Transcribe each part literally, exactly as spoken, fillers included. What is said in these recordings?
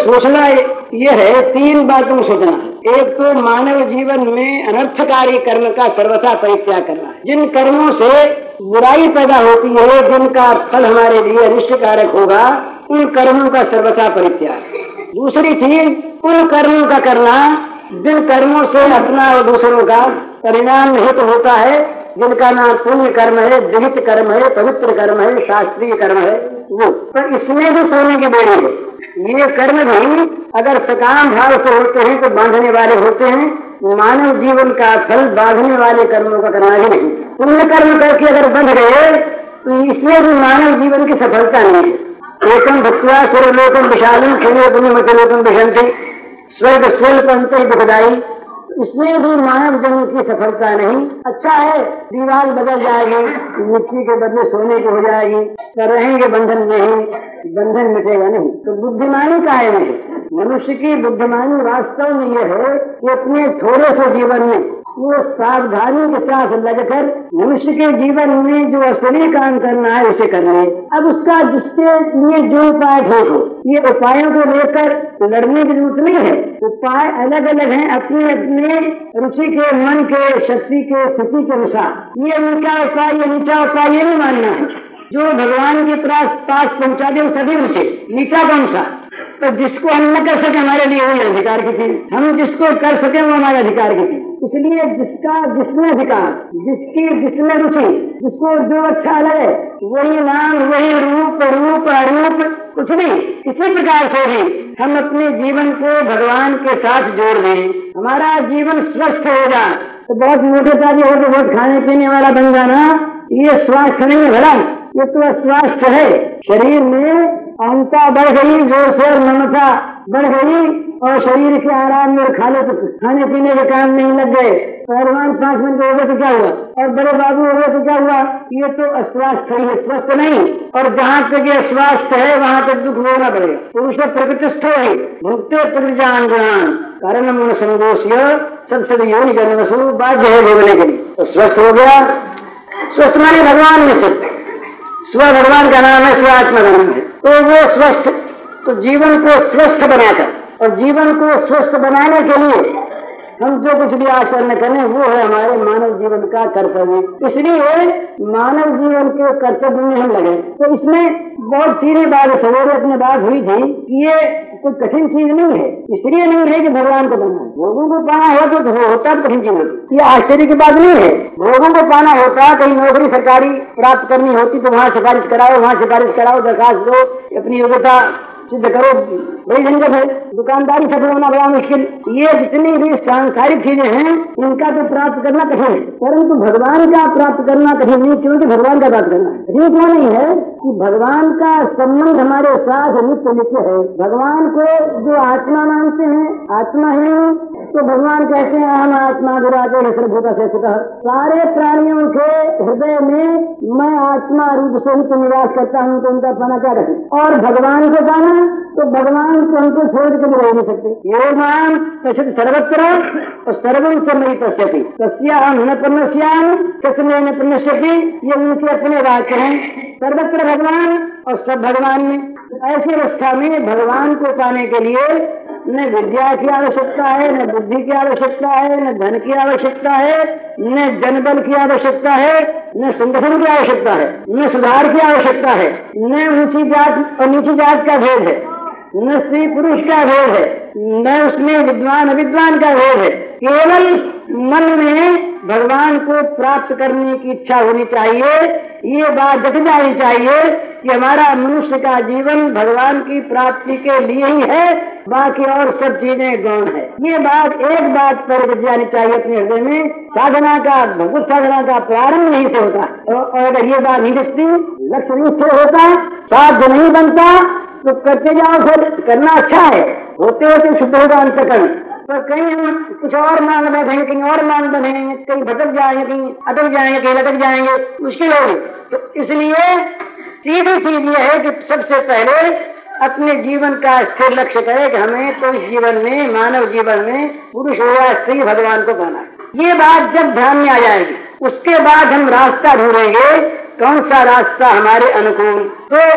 सोचना ये है, तीन बातों में सोचना है। एक तो मानव जीवन में अनर्थकारी कर्म का सर्वथा परित्याग करना है। जिन कर्मों से बुराई पैदा होती है, जिनका फल हमारे लिए अनिष्टकारक होगा, उन कर्मों का सर्वथा परित्याग। दूसरी चीज, उन कर्मों का करना जिन कर्मों से अपना और दूसरों का परिणाम निहित होता है, जिनका नाम पुण्य कर्म है, विहित कर्म है, पवित्र कर्म है, शास्त्रीय कर्म है, वो पर इसमें भी सोने की बेड़ी है। ये कर्म भी अगर सकाम भाव से होते हैं तो बांधने वाले होते हैं। मानव जीवन का फल बांधने वाले कर्मों का करना ही नहीं। पुण्य कर्म करके अगर बंध गए तो इसमें भी मानव जीवन की सफलता नहीं है। एकम भक्त्वा स्वर्गलोकम विशालम क्षीणे पुण्यमतलोकम विशंति स्वर्ग स्वल्प अंत दुखदायी, इसमें भी मानव जन्म की सफलता नहीं। अच्छा है, दीवार बदल जाएगी, मिट्टी के बदले सोने की हो जाएगी, पर रहेंगे बंधन नहीं, बंधन मिटेगा नहीं। तो बुद्धिमानी का है नहीं। मनुष्य की बुद्धिमानी वास्तव में यह है कि अपने थोड़े से जीवन में वो सावधानी के साथ लगकर मनुष्य के जीवन में जो असली काम करना है उसे करना है। अब उसका जिसके लिए जो उपाय ठीक हो, ये उपायों को लेकर लड़ने की जरूरत नहीं है। उपाय अलग अलग हैं, अपने अपने रुचि के, मन के, शक्ति के, स्थिति के अनुसार। ये ऊंचा उपाय, ये नीचा उपाय ये नहीं मानना है। जो भगवान के पास पास पहुंचा दे वो सभी ऊंचे, नीचा कौन सा? तो जिसको हम न कर सके हमारे लिए वही अधिकार की चीज, हम जिसको कर सके वो हमारे अधिकार की चीज। इसलिए जिसका जिसमें अधिकार, जिसकी जिसमें रुचि, जिसको जो अच्छा लगे वही नाम, वही रूप, रूप अरूप कुछ नहीं। इसी प्रकार से भी हम अपने जीवन को भगवान के साथ जोड़ दें, हमारा जीवन स्वस्थ हो जाए। तो बहुत मोटे ताजे हो तो बहुत खाने पीने वाला बन जाना, ये स्वास्थ्य नहीं है भला, ये तो अस्वास्थ्य है। शरीर में अहंता बढ़ गई, जोर शोर ममता बढ़ गई और शरीर के आराम में खा लो तो खाने पीने के काम नहीं लग गए। पहलवान पांच मिनट हो गए तो क्या हुआ, और बड़े बाबू हो गए तो क्या हुआ? ये तो अस्वास्थ्य है, स्वस्थ नहीं। और जहाँ तक ये स्वास्थ्य है वहाँ तक दुख होना पड़ेगा। पुरुष प्रकृतिस्थ है, भुगते प्रजान ज्ञान कारण मन संगोष्य सबसे योनि जन्मसु बाध्य है भोगने के लिए। तो स्वस्थ हो गया, स्वस्थ माने भगवान में स्थित, स्व भगवान का नाम है, स्व आत्मा धर्म है। तो वो स्वस्थ, तो जीवन को स्वस्थ बनाकर और जीवन को स्वस्थ बनाने के लिए हम जो कुछ भी आचरण करें वो है हमारे मानव जीवन का कर्तव्य। इसलिए मानव जीवन के कर्तव्य में हम लगे। तो इसमें बहुत सीधी बात, सवेरे अपने बात हुई थी कि ये कोई कठिन चीज नहीं है। इसलिए नहीं है कि भगवान को पाना, भोगों को पाना हो तो होता तो कठिन चीज होती। ये आश्चर्य की बात नहीं है। भोगों को पाना होता, कहीं नौकरी सरकारी प्राप्त करनी होती तो वहाँ सिफारिश कराओ, वहाँ सिफारिश कराओ, दरखास्त दो, अपनी योग्यता सिद्ध करो, बड़ी झंझट है। दुकानदारी सफल होना बड़ा मुश्किल। ये जितनी भी सांसारिक चीजें हैं इनका तो प्राप्त करना कठिन है, परंतु भगवान का प्राप्त करना कठिन नहीं। क्योंकि भगवान का प्राप्त करना है कठिन क्यों नहीं है कि भगवान का संबंध हमारे साथ नित्य नित्य है। भगवान को जो आत्मा मानते हैं, आत्मा है तो भगवान कहते हैं हम आत्मा विराजे सर्वभूता से स्थितः। सारे प्राणियों के हृदय में मैं आत्मा रूप से नित्य निवास करता हूँ, तो उनका पाना क्या कठिन। और भगवान को पाना तो भगवान को हमको छोड़ के भी रह नहीं सकते। ये नाम पश्यति सर्वत्र और सर्वं च मयि पश्यति तस्याहं न प्रणश्यामि तस्मै न प्रणश्यति। ये उनके अपने वाक्य हैं। सर्वत्र भगवान और सब भगवान में। ऐसी अवस्था में भगवान को पाने के लिए न विद्या की आवश्यकता है, न बुद्धि की आवश्यकता है, न धन की आवश्यकता है, न जनबल की आवश्यकता है, न संगठन की आवश्यकता है, न सुधार की आवश्यकता है, न ऊंची जात और नीची जात का भेद है, न स्त्री पुरुष का भेद है, न उसमें विद्वान अविद्वान का भेद है। केवल मन में भगवान को प्राप्त करने की इच्छा होनी चाहिए। ये बात जग जानी चाहिए कि हमारा मनुष्य का जीवन भगवान की प्राप्ति के लिए ही है, बाकी और सब चीजें गौण है। ये बात एक बात पर जग जानी चाहिए अपने हृदय में। साधना का, भगवत साधना का प्रारंभ नहीं से होता और अगर ये बात नहीं दिखती, लक्ष्य नहीं से होता, साध्य नहीं बनता तो करते जाओ। फिर करना अच्छा है, होते होते शुद्ध होगा अंतकरण। पर कहीं हम कुछ और मान बैठेंगे, कहीं और मान बैठेंगे, कहीं भटक जाएंगे, कहीं अटक जाएंगे, कहीं लटक जाएंगे, मुश्किल होगी। तो इसलिए सीधी चीज ये है कि सबसे पहले अपने जीवन का स्थिर लक्ष्य करे कि हमें तो इस जीवन में, मानव जीवन में, पुरुष हो या स्त्री, भगवान को पाना है। ये बात जब ध्यान में आ जाएगी उसके बाद हम रास्ता ढूंढेंगे कौन सा रास्ता हमारे अनुकूल। तो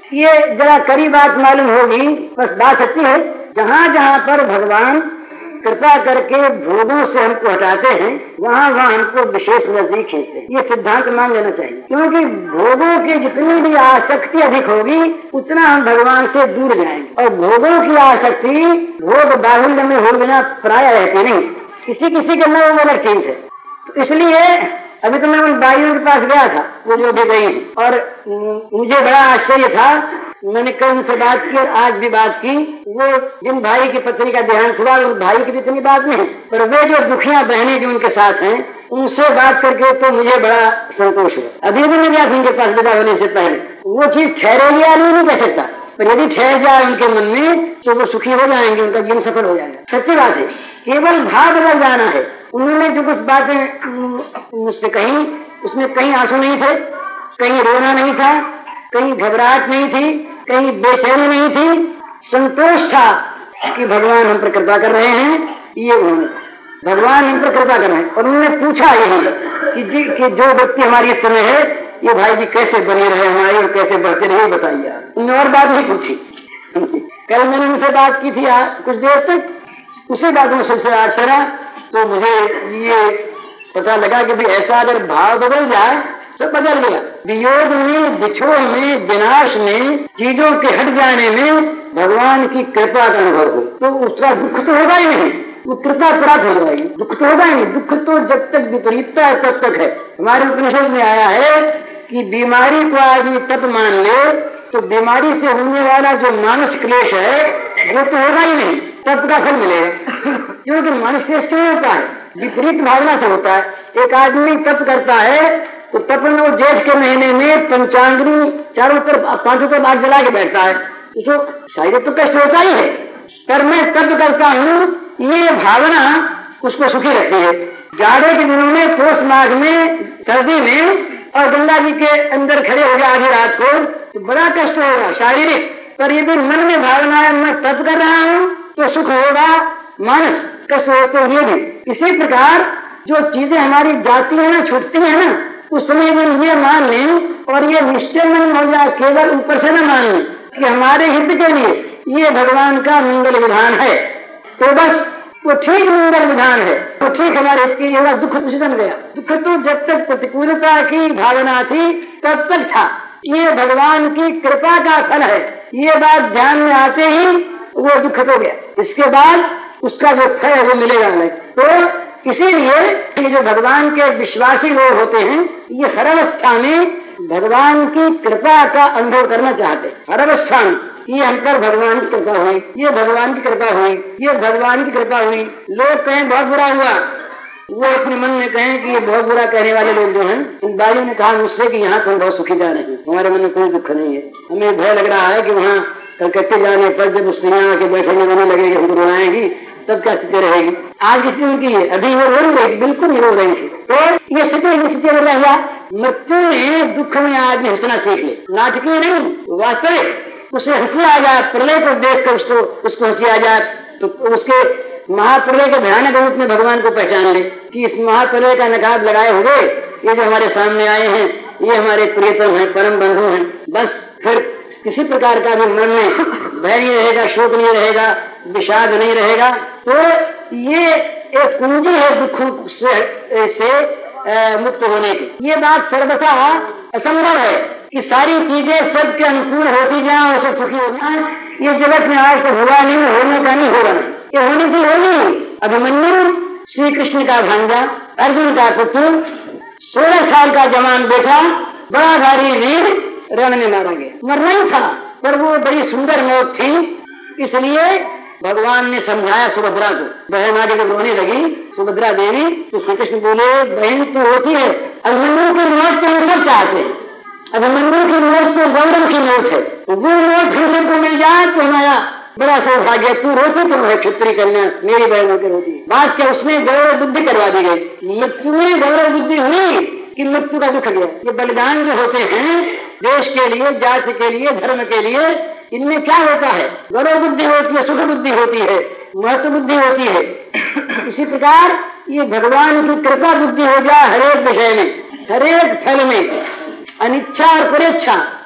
ये जरा कड़ी बात मालूम होगी, बस बात सच्ची है। जहाँ जहाँ पर भगवान कृपा करके भोगों से हमको हटाते हैं, वहाँ वहाँ हमको विशेष नजदीक खींचते हैं। ये सिद्धांत मान लेना चाहिए, क्योंकि भोगों की जितनी भी आसक्ति अधिक होगी उतना हम भगवान से दूर जाएंगे। और भोगों की आसक्ति भोग बाहुल्य में हो बिना प्राय रहती नहीं, किसी किसी के लिए वो अलग चीज है। तो इसलिए अभी तो मैं उन बाइयों के पास गया था, वो जो भी गई, और मुझे बड़ा आश्चर्य था। मैंने कल उनसे बात की और आज भी बात की। वो जिन भाई की पत्नी का देहांत हुआ, उन भाई की इतनी बात नहीं, पर वे जो दुखिया बहनें जो उनके साथ हैं, उनसे बात करके तो मुझे बड़ा संतोष हुआ। अभी भी मैं गया था उनके पास विदा होने से पहले। वो चीज ठहरेगी या नहीं कह सकता, पर यदि ठहर जाए उनके मन में तो वो सुखी हो जाएंगे, उनका जीवन सफल हो जाएगा। सच्ची बात है, केवल भाव बदल जाना है। उन्होंने जो कुछ बातें मुझसे कही, उसमें कहीं आंसू नहीं थे, कहीं रोना नहीं था, कहीं घबराहट नहीं थी, कहीं बेचैनी नहीं थी, संतोष था कि भगवान हम पर कृपा कर रहे हैं। ये उन्होंने भगवान हम पर कृपा कर रहे हैं। और उन्होंने पूछा यही कि जी कि जो व्यक्ति हमारी इस समय है, ये भाई जी कैसे बने रहे हमारी और कैसे बढ़ते रहे, बताइए आप। उन्होंने और बात नहीं पूछी। कल मैंने उनसे बात की थी कुछ देर तक, उसी बात में सिलसिला चला, तो मुझे ये पता लगा कि भी ऐसा अगर भाव बदल जाए तो बदल गया। वियोग में, बिछोह में, विनाश में, चीजों के हट जाने में भगवान की कृपा का अनुभव हो तो उसका दुख तो होगा ही नहीं, वो कृपा प्राप्त हो जाएगी। दुख तो होगा ही नहीं, दुख तो जब तक विपरीतता है तब तक है। हमारे उपनिषद में आया है कि बीमारी को आदमी तब मान ले तो बीमारी से होने वाला जो मानसिक क्लेश है वो तो होगा ही नहीं, तब का फल मिलेगा। क्योंकि मानसिक क्लेश क्यों होता है? विपरीत भावना से होता है। एक आदमी तप करता है तो तप में वो जेठ के महीने में पंचांगनी चारों तरफ पांचों तरफ आग जला के बैठता है, उसको शारीरिक तो कष्ट होता ही है, पर मैं तप करता हूँ ये भावना उसको सुखी रखती है। जाड़े के दिनों में, पौष माघ में, सर्दी में, और गंगा जी के अंदर खड़े हो गया आधी रात को तो बड़ा कष्ट होगा शारीरिक, पर यदि मन में भावना है मैं तप कर रहा हूँ तो सुख होगा, मानस कष्ट हो तो ये भी। इसी प्रकार जो चीजें हमारी जाती है ना, छूटती है ना, उस समय हम ये मान लें और ये निश्चय मन हो जाए, केवल ऊपर से न मान लें कि हमारे हित के लिए ये भगवान का मंगल विधान है, तो बस वो ठीक मंगल विधान है, वो ठीक हमारे हित के लिए। दुख उसी समय गया। दुख तो जब तक प्रतिकूलता की भावना थी तब तक था, ये भगवान की कृपा का फल है, ये बात ध्यान में आते ही वो दुख हो गया। इसके बाद उसका जो फल है वो मिलेगा नहीं। तो इसीलिए ये जो भगवान के विश्वासी लोग होते हैं, ये हर अवस्था में भगवान की कृपा का अनुभव करना चाहते हैं। हर अवस्था में ये हम पर भगवान की कृपा हुई, ये भगवान की कृपा हुई, ये भगवान की कृपा हुई। लोग कहें बहुत बुरा हुआ, वो अपने मन में कहें कि ये बहुत बुरा कहने वाले लोग जो हैं। इन बाइयों ने कहा मुझसे कि यहाँ तुम बहुत सुखी जा रहे हैं, हमारे मन में कोई दुख नहीं है। हमें भय लग रहा है कि वहाँ कलकत्ते जाने पर जब उसने यहाँ आके बैठने बने लगेगी, हमको रुलाएंगी, तब क्या स्थिति रहेगी। आज की स्थिति उनकी है, अभी वो रो नहीं रही, बिल्कुल नहीं रो रही थी। तो ये स्थिति स्थिति अगर रह गया, मृत्यु में दुख में आदमी हंसना सीख ले, नाटकीय नहीं वास्तविक। उसे हंसी आ जाए, प्रलय को देख कर उसको उसको हंसी आ जाए, तो उसके महाप्रलय के भयानक रूप में भगवान को पहचान ले कि इस महाप्रलय का नकाब लगाए हुए ये जो हमारे सामने आए हैं ये हमारे प्रियतम हैं, परम बंधु हैं। बस फिर किसी प्रकार का भी मन में भय नहीं रहेगा, शोक नहीं रहेगा, विषाद नहीं रहेगा। तो ये एक कुंजी है दुखों से, से आ, मुक्त होने की। ये बात सर्वथा असंभव है कि सारी चीजें सबके अनुकूल होती जाए और सब सुखी हो जाए। ये जगत में आज तो हुआ नहीं, होने का नहीं होगा, ये होने की होगी। अभिमन्यु श्री कृष्ण का भांजा, अर्जुन का पुत्र, सोलह साल का जवान बेटा, बड़ा भारी वीर रण में मारा गया। मरना ही था, पर वो बड़ी सुंदर मौत थी, इसलिए भगवान ने समझाया सुभद्रा को। बहन आगे जब रोने लगी सुभद्रा देवी, तो श्री कृष्ण बोले बहन तो होती है, अभिमन्यु की मौत तो हम सब चाहते हैं, अभिमन्यु की मौत तो गौरव की मौत है, वो मौत हम सबको मिल जाए तो हमारा बड़ा सौभाग्य। तू रोती तो है क्षत्रिय कन्या, मेरी बहनों की रोती। बात क्या उसमें गौरव बुद्धि करवा दी गई, मृत्यु में गौरव बुद्धि हुई कि मृत्यु का दुख गया। ये बलिदान जो होते हैं देश के लिए, जाति के लिए, धर्म के लिए, इनमें क्या होता है? गौरव बुद्धि होती है, सुख बुद्धि होती है, महत्व बुद्धि होती है। इसी प्रकार ये भगवान की कृपा बुद्धि हो जाए हरेक विषय में, हरेक फल में, अनिच्छा और परेच्छा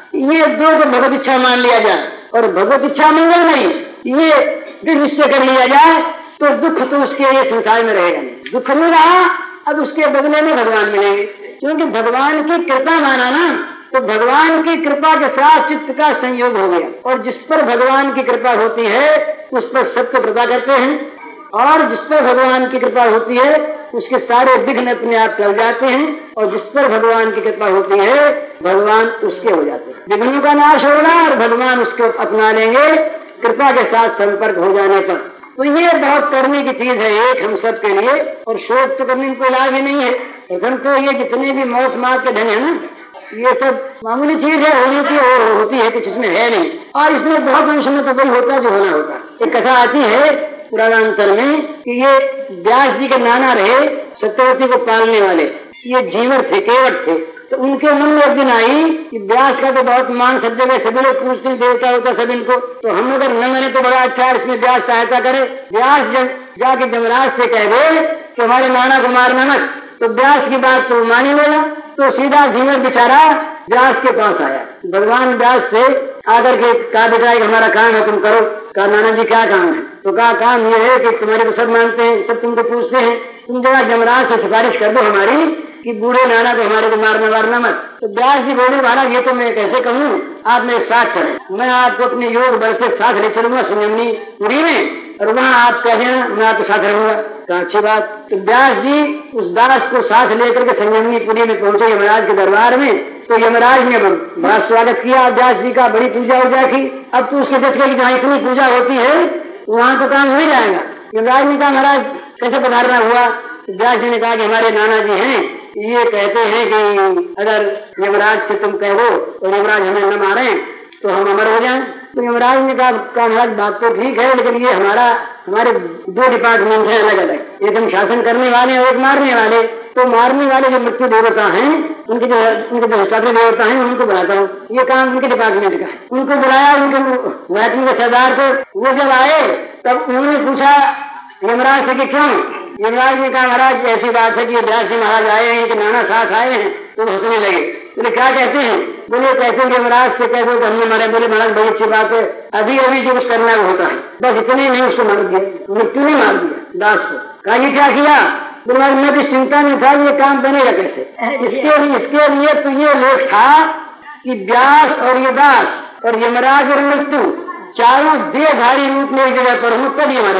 ये दो तो भगवत इच्छा मान लिया जाए और भगवत इच्छा मंगल नहीं, ये दृढ़ निश्चय कर लिया जाए तो दुख तो उसके लिए संसार में रहेगा नहीं। दुख नहीं रहा, अब उसके बदले में भगवान मिलेंगे, क्योंकि भगवान की कृपा माना ना, तो भगवान की कृपा के साथ चित्त का संयोग हो गया। और जिस पर भगवान की कृपा होती है उस पर सबको कृपा करते हैं, और जिस पर भगवान की कृपा होती है उसके सारे विघ्न अपने आप टल जाते हैं, और जिस पर भगवान की कृपा होती है भगवान उसके हो जाते हैं। विघ्नों का नाश होगा और भगवान उसको अपना लेंगे कृपा के साथ संपर्क हो जाने पर। तो ये बहुत करने की चीज है एक हम सब के लिए, और शोक तो करने में कोई लाभ ही नहीं है। प्रथम तो ये जितने भी मौत मार के ढंग है ना, ये सब मामूली चीज है, होने की और होती है, कुछ इसमें है नहीं। और इसमें बहुत अंश में तो वही होता है जो होना होता। एक कथा आती है पुराणांतर में कि ये व्यास जी के नाना रहे सत्यवती को पालने वाले, ये जीवर थे, केवट थे। तो उनके मन में एक दिन आई कि व्यास का तो बहुत मान सब जगह सभी लोग पूछते देवता होता सब इनको, तो हम अगर न मने तो बड़ा अच्छा है, इसमें व्यास सहायता करे। व्यास जाके जमराज से कह दे कि हमारे नाना को मारना मत, तो व्यास की बात तो मान ही लेगा। तो सीधा जीवन बेचारा व्यास के पास आया। भगवान व्यास से आकर के कहा बेटा हमारा काम है तुम करो। कहा नाना जी क्या काम है? तो कहा काम ये है कि तुम्हारे को सब मानते हैं, सब तुमको पूछते हैं, तुम जरा जमराज से सिफारिश कर दो हमारी कि बूढ़े नाना को हमारे को मारना मारना मत। तो व्यास जी बोले महाराज ये तो मैं कैसे कहूँ, आप मेरे साथ चले, मैं आपको अपने योग बल से साथ ले चलूंगा संयमनी पुरी में, और वहाँ आप कह देना मैं आपके साथ रहूंगा। कहा अच्छी बात। तो व्यास जी उस दास को साथ लेकर के संयमनी पुरी में पहुंचे यमराज के दरबार में। तो यमराज ने बड़ा स्वागत किया व्यास जी का, बड़ी पूजा उजा की। अब तो उसके जज की जहाँ इतनी पूजा होती है वहाँ तो काम हो जाएगा। यमराज ने कहा महाराज कैसे पधारना हुआ? व्यास जी ने कहा कि हमारे नाना जी हैं, ये कहते हैं कि अगर यमराज से तुम कह दो तो यमराज हमें न मारे तो हम अमर हो जाएं। तो यमराज ने कहा महाराज बात तो ठीक है, लेकिन ये हमारा हमारे दो डिपार्टमेंट हैं अलग अलग, एक हम शासन करने वाले और एक मारने वाले। तो मारने वाले जो मृत्यु देवता हैं उनके जो उनके जो शास्त्र देवता हैं उनको बुलाता हूँ, ये काम उनके डिपार्टमेंट का है। उनको बुलाया, उनके महत्व के सरदार को। वो जब आए तब उन्होंने पूछा यमराज से कि क्यों? यमराज ने कहा महाराज ऐसी बात है कि व्यास जी महाराज आए हैं कि नाना साथ आए हैं। तो हंसने लगे। बोले क्या कहते हैं? बोले कहते हैं यमराज से कह दो कि हमने मारे। बोले महाराज बड़ी अच्छी बात है, अभी अभी जो कुछ करना है वो होता है, बस इतने नहीं उसको मार दिया, मृत्यु ने मार दिया दास को। कहा ये क्या किया? बोले मैं तो चिंता नहीं था ये काम बनेगा कैसे। इसके लिए इसके लिए तो ये लेख था कि व्यास और ये दास और यमराज और मृत्यु चारों देहधारी रूप में एक जगह पर हूँ तब ये मरे।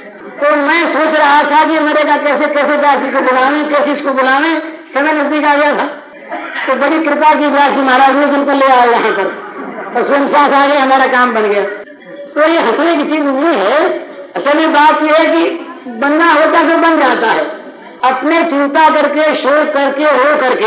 तो मैं सोच रहा था कि मरेगा कैसे, कैसे दासी को बुलावे, कैसे इसको बुलावे, समय नजदीक आ गया था। तो बड़ी कृपा की व्यास जी महाराज ने जिनको ले आए यहाँ पर और स्वयं साथ आ गए, हमारा काम बन गया। तो ये हंसने की चीज नहीं है। असल में बात यह है कि बनना होता तो बन जाता है। अपने चिंता करके, शोक करके, रो करके,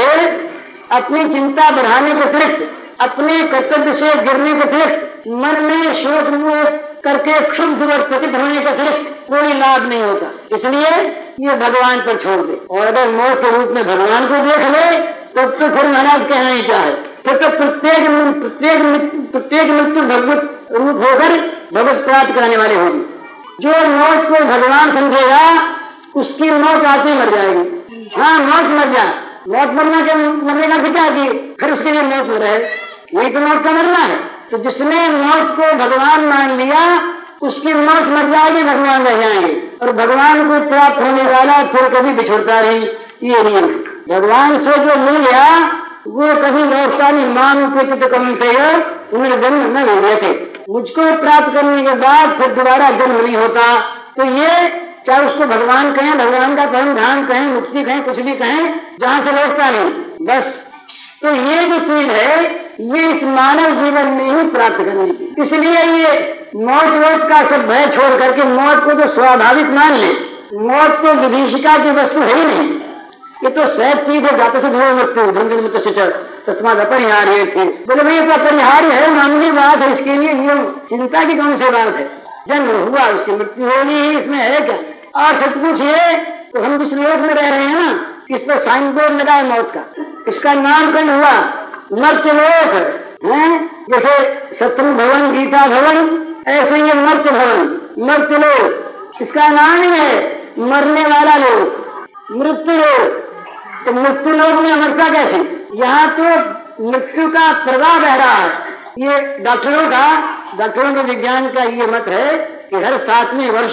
अपनी चिंता बढ़ाने के अतिरिक्त, अपने कर्तव्य से गिरने के अतिरिक्त, मन में शोक मोह करके क्षुब्ध और पतित होने के अतिरिक्त कोई लाभ नहीं होता। इसलिए ये भगवान पर छोड़ दे। और अगर मौत के रूप में भगवान को देख ले तब तो फिर महाराज कहना ही क्या है। फिर तो प्रत्येक प्रत्येक प्रत्येक मृत्यु भगवत रूप होकर भगवत प्राप्त कराने वाले होंगे। जो मौत को भगवान समझेगा उसकी मौत आते मर जाएगी। हाँ मौत मर जाए, मौत मरना के मरने का क्या कि फिर उसके लिए मौत हो रहे, यही तो मौत का मरना है। तो जिसने मौत को भगवान मान लिया उसकी मौत मर जाएगी, भगवान रह जाएंगे। और भगवान को प्राप्त होने वाला फिर कभी बिछड़ता नहीं, ये नियम है। भगवान से जो मिल गया वो कभी लौटता नहीं। मानव के चित कम थे उन्हें जन्म न हो थे। मुझको प्राप्त करने के बाद फिर दोबारा जन्म नहीं होता। तो ये चाहे उसको भगवान कहें, भगवान का परम धाम कहें, मुक्ति कहें, कुछ भी कहें, जहाँ से लौटता नहीं बस। तो ये जो चीज है ये इस मानव जीवन में ही प्राप्त करनी थी। इसलिए ये मौत वोत का सब भय छोड़ करके मौत को तो स्वाभाविक मान ले। मौत तो विभीषिका की वस्तु है ही नहीं, ये तो सहज चीज है। जाते से धो मृत्यु धन मृत्यु से तस्माद अपरिहार्य थी। बोले भाई तो अपरिहार्य है, मामूली बात है, इसके लिए ये चिंता की कौन सी बात है। जन्म हुआ उसकी मृत्यु होगी ही, इसमें है क्या। और सचमुच ये तो हम जिस लोक में रह रहे हैं ना, इस पर साइन बोर्ड लगा है मौत का, इसका नामकरण हुआ मर्त्यलोक है। जैसे शत्रु भवन, गीता भवन, ऐसे ये मर्त्य भवन, मर्त्यलोक इसका नाम ही है मरने वाला लोक, मृत्यु लोक। तो मृत्यु लोक में अमरता कैसे? यहाँ तो मृत्यु का प्रवाह बह रहा है। ये डॉक्टरों का डॉक्टरों के विज्ञान का ये मत है कि हर सातवें वर्ष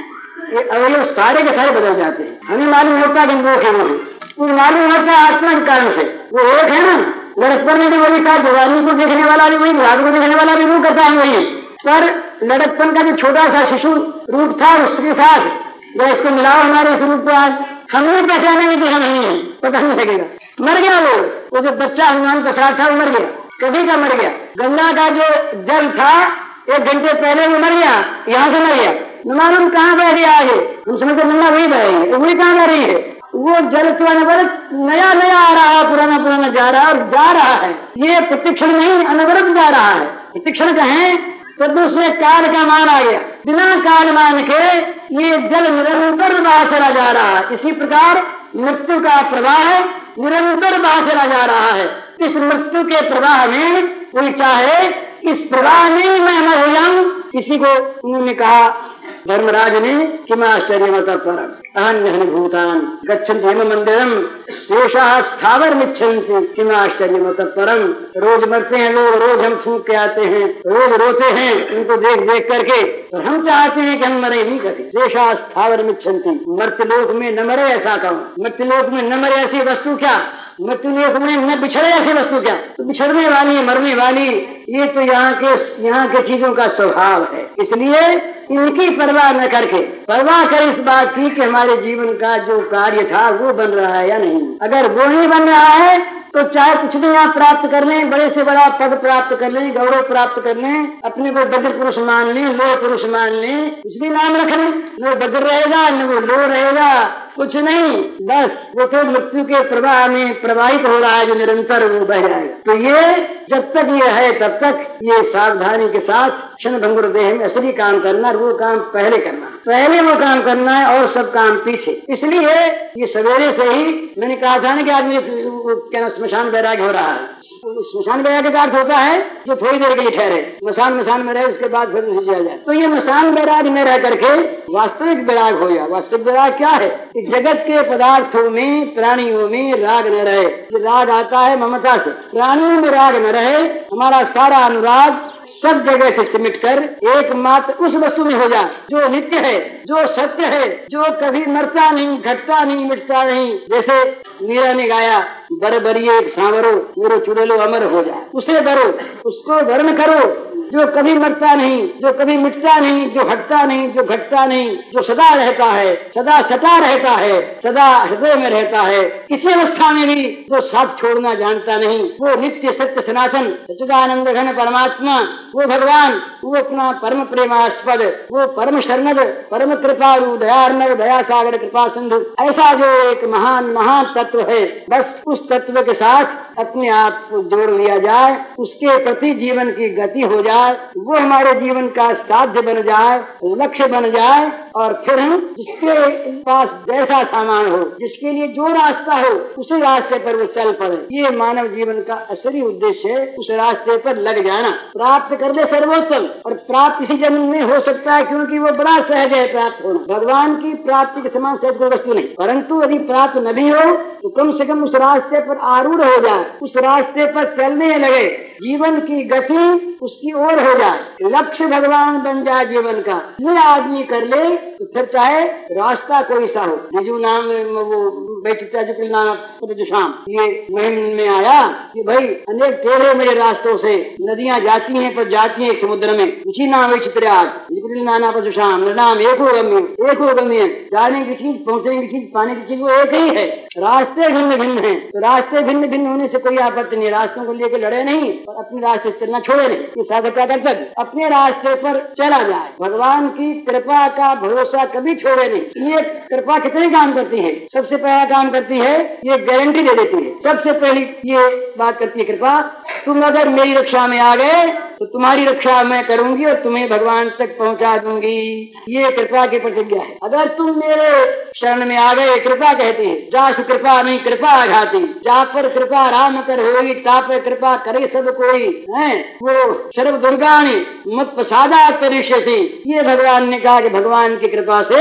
ये अवयव सारे के सारे बदल जाते हैं। हमें मालूम होता है कि वो है वो है, वो मालूम होता है आत्मा के कारण से। वो एक है ना, लड़कपन में भी वही था, जवानी को देखने वाला भी वही, बुढ़ापे को देखने वाला भी वो करता है वही। पर लड़कपन का जो छोटा सा शिशु रूप था उसके साथ जब इसको मिलाओ हमारे स्वरूप को आज हमें पहचानेंगे कि हम नहीं है, पता नहीं लगेगा। मर गया वो वो जो बच्चा हनुमान प्रसाद था वो मर गया, कभी का मर गया। गंगा का जो जल था एक घंटे पहले वो मर गया, यहाँ से मर गया, न मालूम कहाँ बह गया आगे। हम समझते गंगा वही बह रही है, वही कहाँ बह रही है। वो जल तो अनवरत नया नया आ रहा है, पुराना पुराना जा रहा है और जा रहा है। ये प्रतिक्षण नहीं, अनवरत जा रहा है। प्रतिक्षण कहें तो दूसरे काल का मान आ गया, बिना काल मान के ये जल निरंतर बहा चला जा रहा है। इसी प्रकार मृत्यु का प्रवाह निरंतर बहा चला जा रहा है। इस मृत्यु के प्रवाह में कोई चाहे इस प्रवाह में मैं न हो जाऊं, किसी को उन्होंने कहा धर्मराज ने कि मैं आश्चर्य मत परम अहन्य भूतान गच्छन्ति हेम मंदिरम शेषाः स्थावर मिच्छन्ति कि मैं आश्चर्य मत परम। रोज मरते हैं लोग, रोज हम फूंक के आते हैं, रोज रोते हैं उनको देख देख करके, और हम चाहते हैं कि हम मरे नहीं कभी। शेषाः स्थावर मिच्छन्ति, मृत्युलोक में न मरे ऐसा कहूँ, मृत्युलोक में न मरे ऐसी वस्तु क्या, मृत्युलोक में न बिछड़े ऐसी वस्तु क्या। तो बिछड़ने वाली मरने वाली ये तो यहाँ के यहाँ के चीजों का स्वभाव है। इसलिए इनकी परवाह न करके परवाह कर इस बात की कि हमारे जीवन का जो कार्य था वो बन रहा है या नहीं। अगर वो नहीं बन रहा है तो चाहे कुछ भी आप प्राप्त कर लें, बड़े से बड़ा पद प्राप्त कर लें, गौरव प्राप्त कर लें, अपने को बद्र पुरुष मान लें, लो पुरुष मान लें, कुछ भी नाम रख लें, वो बद्र रहेगा न वो लो रहेगा, कुछ नहीं। बस वो तो मृत्यु के प्रवाह में प्रवाहित हो रहा है जो निरंतर वो बह जाएगा। तो ये जब तक ये है तब तक ये सावधानी के साथ क्षण भंगुर देह में असली काम करना, वो काम पहले करना, पहले वो काम करना है और सब काम पीछे। इसलिए ये सवेरे से ही मैंने कहा था ना कि आदमी क्या स्मशान वैराग्य हो रहा है। स्मशान वैराग्य का अर्थ होता है जो थोड़ी देर के लिए ठहरे, मसान मसान में रहे, उसके बाद फिर जिया जाए। तो ये मसान वैराग्य में रह करके वास्तविक वैराग हो गया। वास्तविक वैराग क्या है कि जगत के पदार्थों में प्राणियों में राग न रहे। राग आता है ममता से, प्राणियों में राग न रहे। हमारा सारा अनुराग सब जगह से सिमट कर एकमात्र उस वस्तु में हो जाए जो नित्य है, जो सत्य है, जो कभी मरता नहीं, घटता नहीं, मिटता नहीं। जैसे मीरा ने गाया, बर बरिए सांवरो मेरे चुड़ेलो अमर हो जाए, उसे बरो, उसको वर्ण करो जो कभी मरता नहीं, जो कभी मिटता नहीं, जो हटता नहीं, जो घटता नहीं, जो सदा रहता है, सदा सता रहता है, सदा हृदय में रहता है। किसी अवस्था में भी जो साथ छोड़ना जानता नहीं, वो नित्य सत्य सनातन सच्चिदानंद घन परमात्मा, वो भगवान, वो अपना परम प्रेमास्पद, वो परम शरणद, परम कृपालु, दयार्णव, दया सागर, कृपा सिंधु, ऐसा जो एक महान महान तत्व है, बस उस तत्व के साथ अपने आप को जोड़ लिया जाए, उसके प्रति जीवन की गति हो जाए, वो हमारे जीवन का साध्य बन जाए, लक्ष्य बन जाए। और फिर हम जिसके पास जैसा सामान हो, जिसके लिए जो रास्ता हो, उसी रास्ते पर वो चल पड़े। ये मानव जीवन का असली उद्देश्य है, उस रास्ते पर लग जाना। प्राप्त कर ले सर्वोत्तम, और प्राप्त इसी जन्म में हो सकता है क्योंकि वो बड़ा सहज है प्राप्त होना। भगवान की प्राप्ति के समान सहज कोई वस्तु नहीं। परंतु यदि प्राप्त न भी हो तो कम से कम उस रास्ते पर आरूढ़ हो जाए, उस रास्ते पर चलने लगे, जीवन की गति उसकी ओर हो जाए, लक्ष्य भगवान बन जाए जीवन का। ये आदमी कर ले तो फिर चाहे रास्ता कोई सा हो। बिजू नाम वो बैठता जो नाम शाम ये महिम में आया कि भाई अनेक टेढ़े मेरे रास्तों से नदियां जाती हैं पर जाती हैं समुद्र में। उसी नाम चित्रयाग नाना पशुशाम नाम एक हो गम्य, एक हो गम्य, जाने की चीज, पहुंचने की चीज, पाने की चीज वो एक ही है। रास्ते भिन्न भिन्न हैं, तो रास्ते भिन्न भिन्न होने से कोई आपत्ति नहीं। रास्तों को लेकर लड़े नहीं और अपने रास्ते से चलना छोड़े नहीं। ये साधक क्या करता है, अपने रास्ते पर चला जाए, भगवान की कृपा का भरोसा कभी छोड़े नहीं। ये कृपा कितने काम करती है? सबसे पहला काम करती है, ये गारंटी दे देती है। सबसे पहली ये बात करती है कृपा, तुम अगर मेरी रक्षा में आ गए तो तुम्हारी रक्षा मैं करूंगी और तुम्हें भगवान तक पहुंचा दूंगी। ये कृपा की प्रतिज्ञा है। अगर तुम मेरे शरण में आ गए, कृपा कहती है, जास कृपा नहीं कृपा आघाती, जा पर कृपा राम कर होगी, ता पर कृपा करे सब कोई है। वो सर्व दुर्गाणी मत प्रसादा तरिष्यसि। ये भगवान ने कहा कि भगवान की कृपा से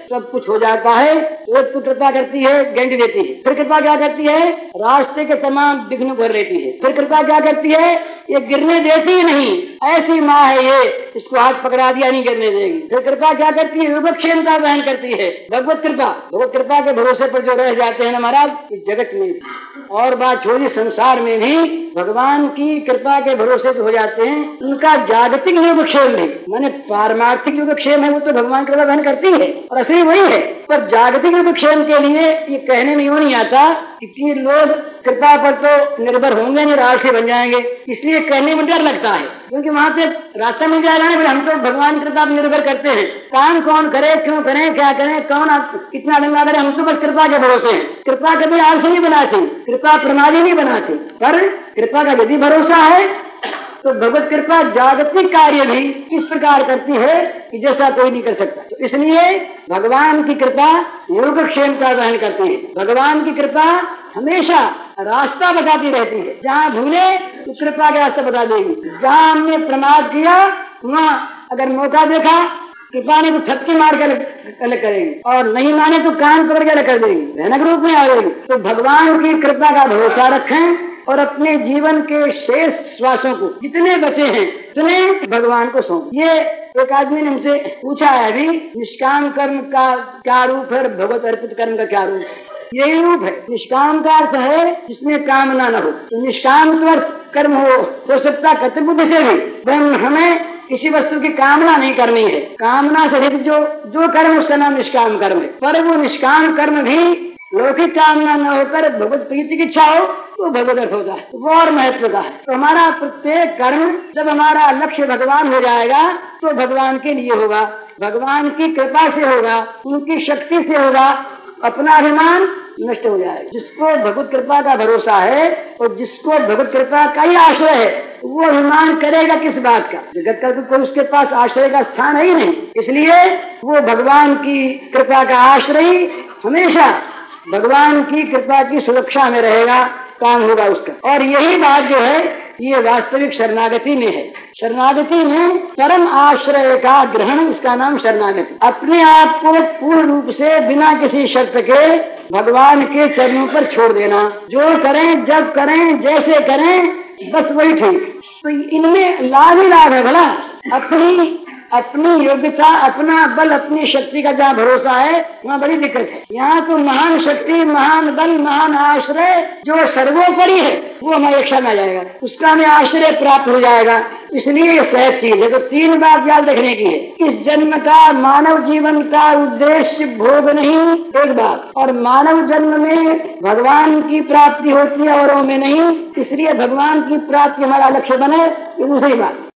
सब कुछ हो जाता है। एक तो कृपा करती है, गारंटी देती है। फिर कृपा क्या करती है, रास्ते के तमाम विघ्न भर लेती है। फिर कृपा क्या करती है, ये गिरने देती ही नहीं, ऐसी माँ है ये, इसको हाथ पकड़ा दिया नहीं गिरने देगी। फिर कृपा क्या करती है, योगक्षेम का वहन करती है। भगवत कृपा, भगवत कृपा के भरोसे पर जो रह जाते हैं ना महाराज, इस जगत में और बात छोड़िए, संसार में भी भगवान की कृपा के भरोसे जो हो जाते हैं, उनका जागतिक योगक्षेम नहीं, माने पारमार्थिक योगक्षेम है वो तो भगवान कृपा वहन करती है और असली वही है। पर जागतिक योगक्षेम के लिए ये कहने में यूं नहीं आता कि लोग कृपा पर तो निर्भर होंगे नहीं, आलसी बन जाएंगे, इसलिए कहने में डर लगता है, क्योंकि वहाँ पे रास्ता मिल जाएगा ना, फिर हम तो भगवान कृपा पर निर्भर करते हैं। काम कौन करे, क्यों करें, क्या करें, कौन कितना डंगा करे, हम तो बस कृपा के भरोसे हैं। कृपा कभी आलसी नहीं बनाती, कृपा प्रमादी नहीं बनाती, पर कृपा का यदि भरोसा है तो भगवत कृपा जागतिक कार्य भी इस प्रकार करती है कि जैसा कोई नहीं कर सकता। तो इसलिए भगवान की कृपा योगक्षेम का वहन करती है। भगवान की कृपा हमेशा रास्ता बताती रहती है, जहाँ भूले तो कृपा का रास्ता बता देगी। जहाँ हमने प्रमाद किया वहाँ अगर मौका देखा, कृपा ने तो छक्के मार कर अलग करेगी, और नहीं माने तो कान पकड़ के अलग कर देगी, भयानक रूप में आएगी। तो भगवान की कृपा का भरोसा रखें और अपने जीवन के शेष श्वासों को जितने बचे हैं उतने भगवान को सौंप। ये एक आदमी ने हमसे पूछा है अभी, निष्काम कर्म का क्या रूप है, भगवत अर्पित कर्म का क्या रूप है? यही रूप है। निष्काम का अर्थ है जिसमें कामना न हो। तो निष्काम तो कर्म हो, हो सकता कर्तव्य से भी, हमें किसी वस्तु की कामना नहीं करनी है। कामना से रहित जो जो कर्म उसका नाम निष्काम कर्म है। पर वो निष्काम कर्म भी लौकिक कामना न होकर भगवत प्रीति की इच्छा हो तो भगवत अर्थ होता है, वो और महत्व का है। तो हमारा प्रत्येक कर्म जब हमारा लक्ष्य भगवान हो जाएगा तो भगवान के लिए होगा, भगवान की कृपा से होगा, उनकी शक्ति से होगा, अपना अभिमान नष्ट हो जाएगा। जिसको भगवत कृपा का भरोसा है और जिसको भगवत कृपा का ही आश्रय है, वो अभिमान करेगा किस बात का? जगत का तो कोई उसके पास आश्रय का स्थान है ही नहीं, इसलिए वो भगवान की कृपा का आश्रय हमेशा भगवान की कृपा की सुरक्षा में रहेगा, काम होगा उसका। और यही बात जो है ये वास्तविक शरणागति में है। शरणागति में परम आश्रय का ग्रहण, इसका नाम शरणागति। अपने आप को पूर्ण रूप से बिना किसी शर्त के भगवान के चरणों पर छोड़ देना। जो करें, जब करें, जैसे करें, बस वही ठीक। तो इनमें लाभ ही लाभ है। भला अपनी अपनी योग्यता, अपना बल, अपनी शक्ति का जहाँ भरोसा है वहाँ बड़ी दिक्कत है। यहाँ तो महान शक्ति, महान बल, महान आश्रय जो सर्वोपरि है वो हमारे रक्षा में आ जाएगा, उसका हमें आश्रय प्राप्त हो जाएगा। इसलिए ये सहज चीज है। तो तीन बात याद रखने की है। इस जन्म का, मानव जीवन का उद्देश्य भोग नहीं, एक बात, और मानव जन्म में भगवान की प्राप्ति होती है औरों में नहीं, इसलिए भगवान की प्राप्ति हमारा लक्ष्य बने, ये दूसरी बात।